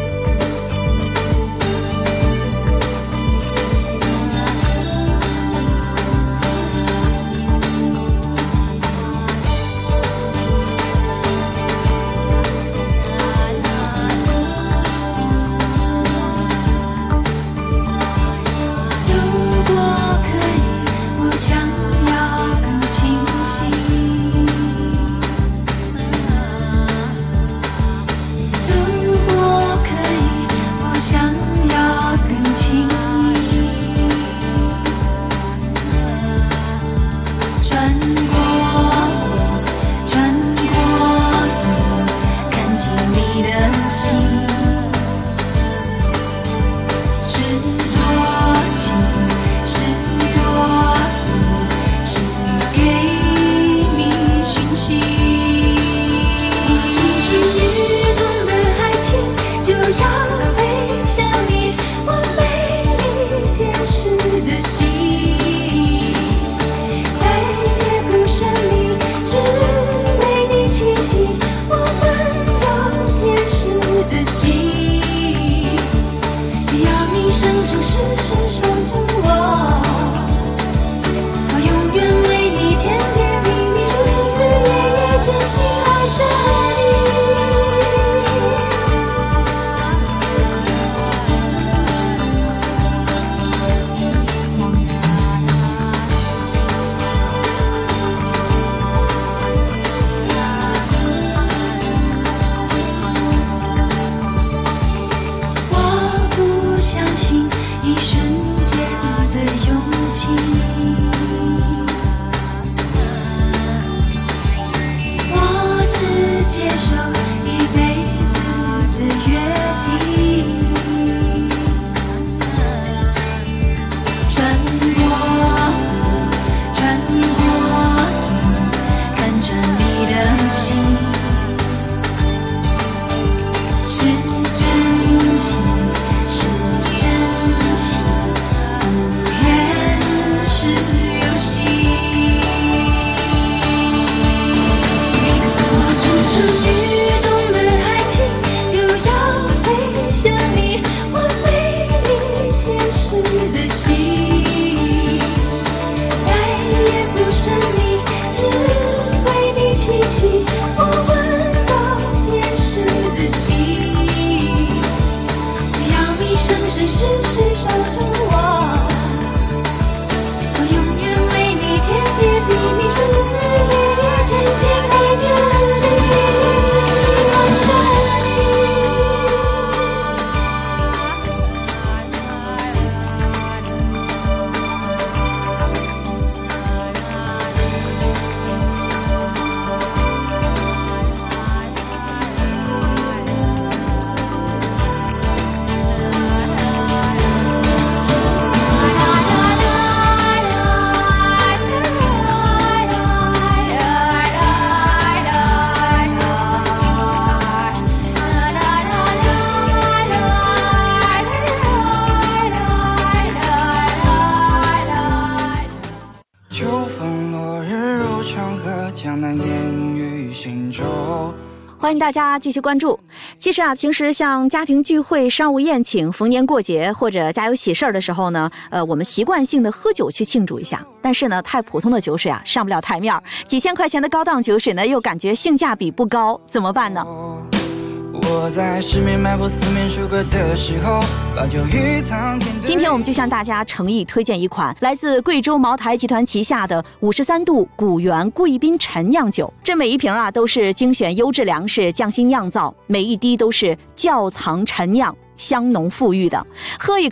欢迎大家继续关注。其实啊，平时像家庭聚会、商务宴请、逢年过节或者家有喜事儿的时候呢，我们习惯性的喝酒去庆祝一下。但是呢，太普通的酒水啊，上不了台面，几千块钱的高档酒水呢，又感觉性价比不高，怎么办呢？ 我在十面埋伏四面楚歌的时候，把酒欲藏天。 今天我们就向大家诚意推荐一款来自贵州茅台集团旗下的53度古原贵宾陈酿酒。这每一瓶啊都是精选优质粮食匠心酿造，每一滴都是窖藏陈酿，香浓馥郁的。喝一口，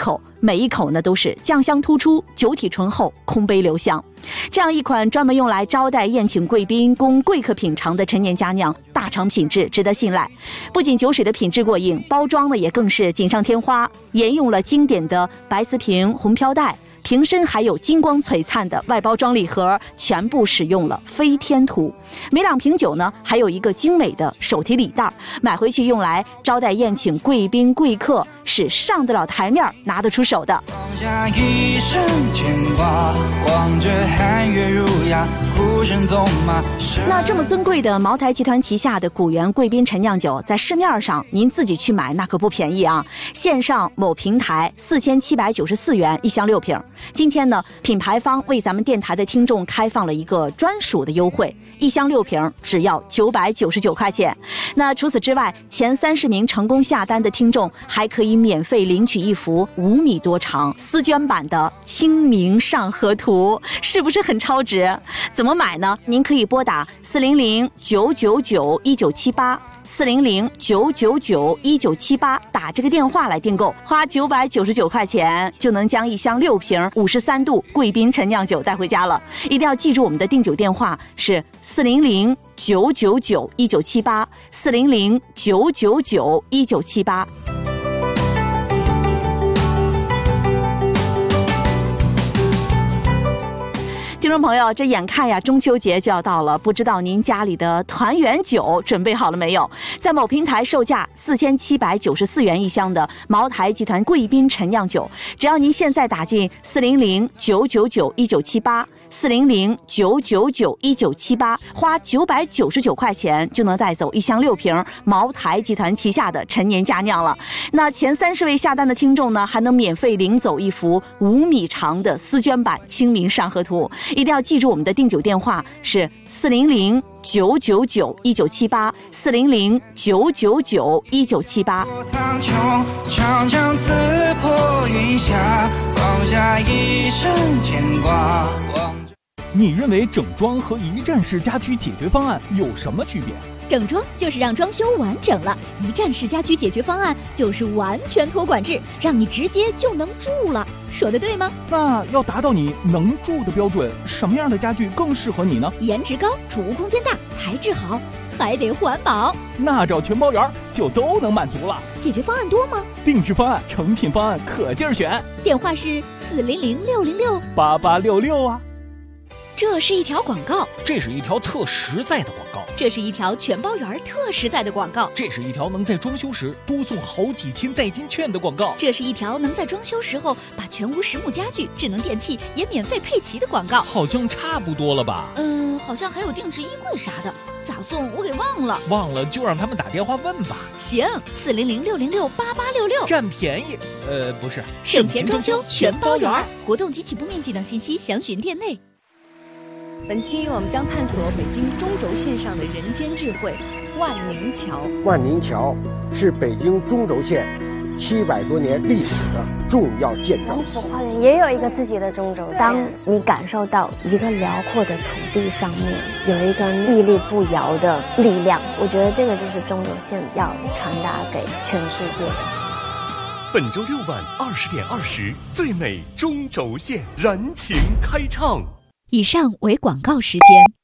每一口呢都是酱香突出，酒体醇厚，空杯留香。这样一款专门用来招待宴请贵宾、供贵客品尝的陈年佳酿，大厂品质，值得信赖。不仅酒水的品质过硬，包装呢也更是锦上添花，沿用了经典的白瓷瓶、红飘带，瓶身还有金光璀璨的外包装礼盒，全部使用了飞天图。每2瓶酒呢，还有一个精美的手提礼袋，买回去用来招待宴请贵宾贵客，是上得了台面、拿得出手的。 放下一生牵挂，望着汉月儒雅，孤身纵马。 那这么尊贵的茅台集团旗下的古原贵宾陈酿酒，在市面上您自己去买那可不便宜啊！线上某平台4794元1箱6瓶。今天呢，品牌方为咱们电台的听众开放了一个专属的优惠，1箱6瓶只要999块钱。那除此之外，前30名成功下单的听众还可以免费领取一幅5米多长丝绢版的《清明上河图》，是不是很超值？怎么买呢？您可以拨打400-999-1978。400-999-1978打这个电话来订购，花999块钱就能将1箱6瓶53度贵宾陈酿酒带回家了。一定要记住我们的订酒电话是400-999-1978 400-999-1978。听众朋友，这眼看呀中秋节就要到了，不知道您家里的团圆酒准备好了没有？在某平台售价4794元1箱的茅台集团贵宾陈酿酒，只要您现在打进400-999-1978 400-999-1978，花999块钱就能带走1箱6瓶茅台集团旗下的陈年佳酿了。那前30位下单的听众呢，还能免费领走一幅5米长的丝绢版《清明上河图》。一定要记住我们的订酒电话是400-999-1978 400-999-1978。 长枪刺破云霞，放下一生牵挂。 你认为整装和一站式家居解决方案有什么区别？ 整装就是让装修完整了，一站式家居解决方案就是完全托管制，让你直接就能住了。说的对吗？ 那要达到你能住的标准，什么样的家具更适合你呢？ 颜值高，储物空间大，材质好，还得环保。 那找全包园就都能满足了。 解决方案多吗？ 定制方案、成品方案可劲儿选。 电话是400-606-8866 啊。 这是一条广告， 这是一条特实在的广告， 这是一条全包园特实在的广告， 这是一条能在装修时多送好几千代金券的广告， 这是一条能在装修时候把全屋实木家具、智能电器也免费配齐的广告。 好像差不多了吧？ 好像还有定制衣柜啥的，咋送我给忘了。 忘了就让他们打电话问吧。 行，400-606-8866， 占便宜。不是， 省钱装修全包园，活动及起步面积等信息详询店内。 本期我们将探索北京中轴线上的人间智慧——万宁桥。 万宁桥是北京中轴线700多年历史的重要建筑。 王府花园也有一个自己的中轴线。当你感受到一个辽阔的土地上面有一个屹立不摇的力量，我觉得这个就是中轴线要传达给全世界的。 本周6晚20点20，最美中轴线燃情开唱。 以上为广告时间。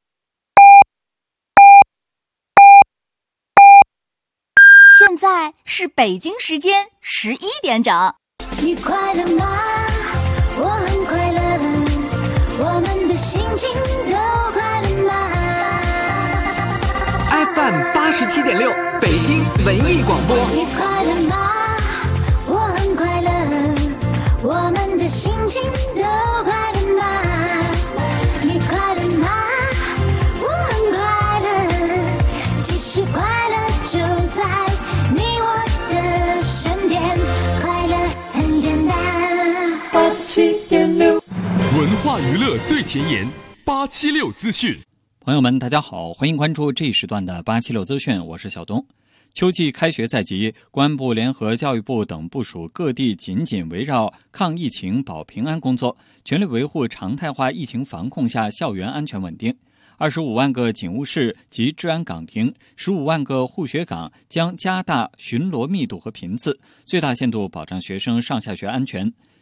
现在是北京时间11点整。 你快乐吗？我很快乐，我们的心情都快乐吗 ？FM 87.6，北京文艺广播。 你快乐吗？我很快乐，我们的心情都快乐吗？你快乐吗？我很快乐，其实快乐就在你我的身边，快乐很简单。87.6， 文化娱乐最前沿，876资讯。 朋友们，大家好，欢迎关注这一时段的876资讯，我是小东。秋季开学在即，公安部联合教育部等部署各地紧紧围绕抗疫情保平安工作，全力维护常态化疫情防控下校园安全稳定。25万个警务室及治安岗亭，15万个护学岗将加大巡逻密度和频次，最大限度保障学生上下学安全。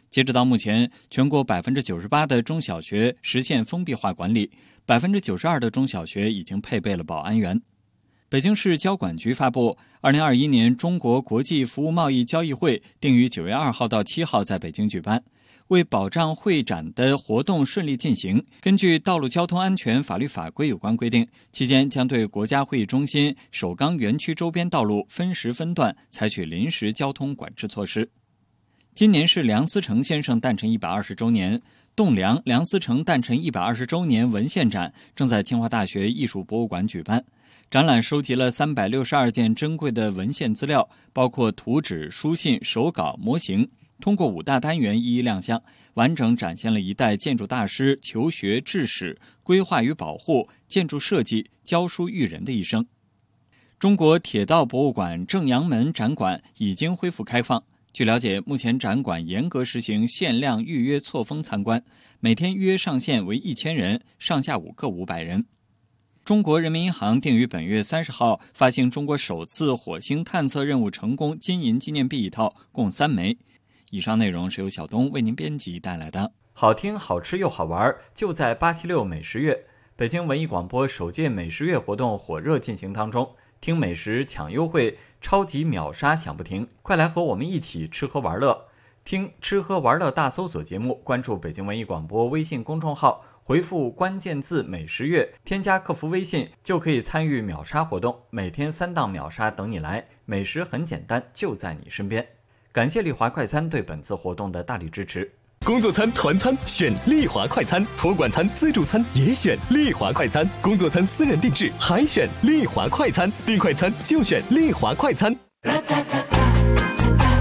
截止到目前，全国 98% 的中小学实现封闭化管理， 92% 的中小学已经配备了保安员。北京市交管局发布2021年中国国际服务贸易交易会定于9月2号到7号在北京举办。为保障会展的活动顺利进行，根据《道路交通安全法律法规》有关规定，期间将对国家会议中心、首钢园区周边道路分时分段采取临时交通管制措施。今年是梁思成先生诞辰120周年，栋梁梁思成诞辰120周年文献展正在清华大学艺术博物馆举办。展览收集了362件珍贵的文献资料，包括图纸、书信、手稿、模型，通过5大单元一一亮相，完整展现了一代建筑大师求学、治史、规划与保护、建筑设计、教书育人的一生。中国铁道博物馆正阳门展馆已经恢复开放。据了解，目前展馆严格实行限量预约错峰参观，每天预约上限为1000人，上下午各500人。中国人民银行定于本月30号发行中国首次火星探测任务成功金银纪念币一套，共3枚。以上内容是由小东为您编辑带来的。好听、好吃又好玩，就在876美食月。北京文艺广播首届美食月活动火热进行当中，听美食抢优惠，超级秒杀享不停，快来和我们一起吃喝玩乐。听吃喝玩乐大搜索节目，关注北京文艺广播微信公众号，回复关键字美食月，添加客服微信就可以参与秒杀活动，每天3档秒杀等你来，美食很简单，就在你身边。感谢丽华快餐对本次活动的大力支持。 工作餐、团餐选丽华快餐，托管餐、自助餐也选丽华快餐，工作餐私人定制还选丽华快餐，订快餐就选丽华快餐。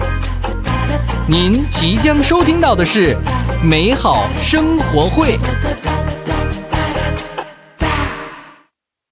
您即将收听到的是美好生活会。